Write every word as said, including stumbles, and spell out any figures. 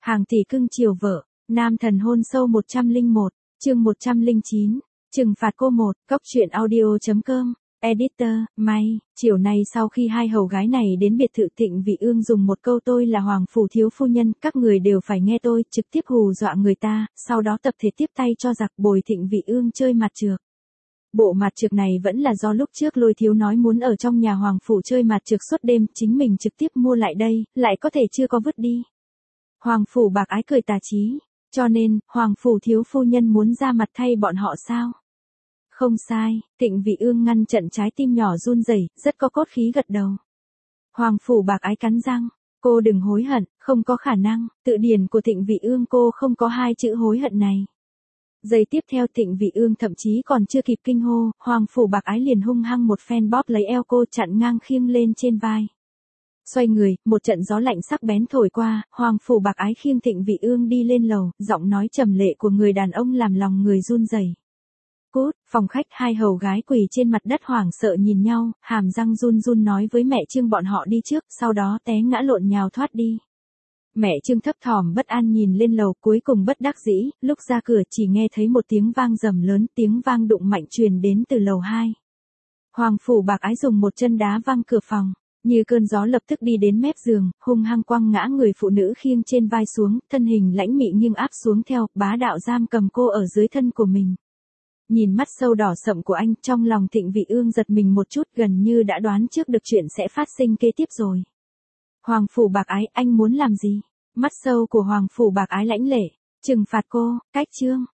Hàng tỷ cưng chiều vợ, nam thần hôn sâu một trăm lẻ một, chương một trăm lẻ chín, trừng phạt cô một, cóc truyện audio.com, editor, May, chiều nay sau khi hai hầu gái này đến biệt thự Thịnh Vị Ương dùng một câu tôi là Hoàng Phủ thiếu phu nhân, các người đều phải nghe tôi, trực tiếp hù dọa người ta, sau đó tập thể tiếp tay cho giặc bồi Thịnh Vị Ương chơi mặt trược. Bộ mặt trược này vẫn là do lúc trước Lôi thiếu nói muốn ở trong nhà Hoàng Phủ chơi mặt trược suốt đêm, chính mình trực tiếp mua lại đây, lại có thể chưa có vứt đi. Hoàng Phủ bạc ái cười tà chí, cho nên, Hoàng Phủ thiếu phu nhân muốn ra mặt thay bọn họ sao? Không sai, Thịnh Vị Ương ngăn trận trái tim nhỏ run rẩy, rất có cốt khí gật đầu. Hoàng Phủ bạc ái cắn răng, cô đừng hối hận, không có khả năng, tự điển của Thịnh Vị Ương cô không có hai chữ hối hận này. Giây tiếp theo Thịnh Vị Ương thậm chí còn chưa kịp kinh hô, Hoàng Phủ bạc ái liền hung hăng một phen bóp lấy eo cô chặn ngang khiêng lên trên vai. Xoay người, một trận gió lạnh sắc bén thổi qua, Hoàng Phủ bạc ái khiêng Thịnh Vị Ương đi lên lầu, giọng nói trầm lệ của người đàn ông làm lòng người run rẩy. Cút, phòng khách hai hầu gái quỳ trên mặt đất hoảng sợ nhìn nhau, hàm răng run run nói với mẹ Trương bọn họ đi trước, sau đó té ngã lộn nhào thoát đi. Mẹ Trương thấp thỏm bất an nhìn lên lầu, cuối cùng bất đắc dĩ, lúc ra cửa chỉ nghe thấy một tiếng vang rầm lớn, tiếng vang đụng mạnh truyền đến từ lầu hai. Hoàng Phủ bạc ái dùng một chân đá văng cửa phòng, như cơn gió lập tức đi đến mép giường, hung hăng quăng ngã người phụ nữ khiêng trên vai xuống, thân hình lãnh mị nhưng áp xuống theo, bá đạo giam cầm cô ở dưới thân của mình. Nhìn mắt sâu đỏ sậm của anh, trong lòng Thịnh Vị Ương giật mình một chút, gần như đã đoán trước được chuyện sẽ phát sinh kế tiếp rồi. Hoàng Phủ bạc ái, anh muốn làm gì? Mắt sâu của Hoàng Phủ bạc ái lãnh lệ, trừng phạt cô, cách Trương,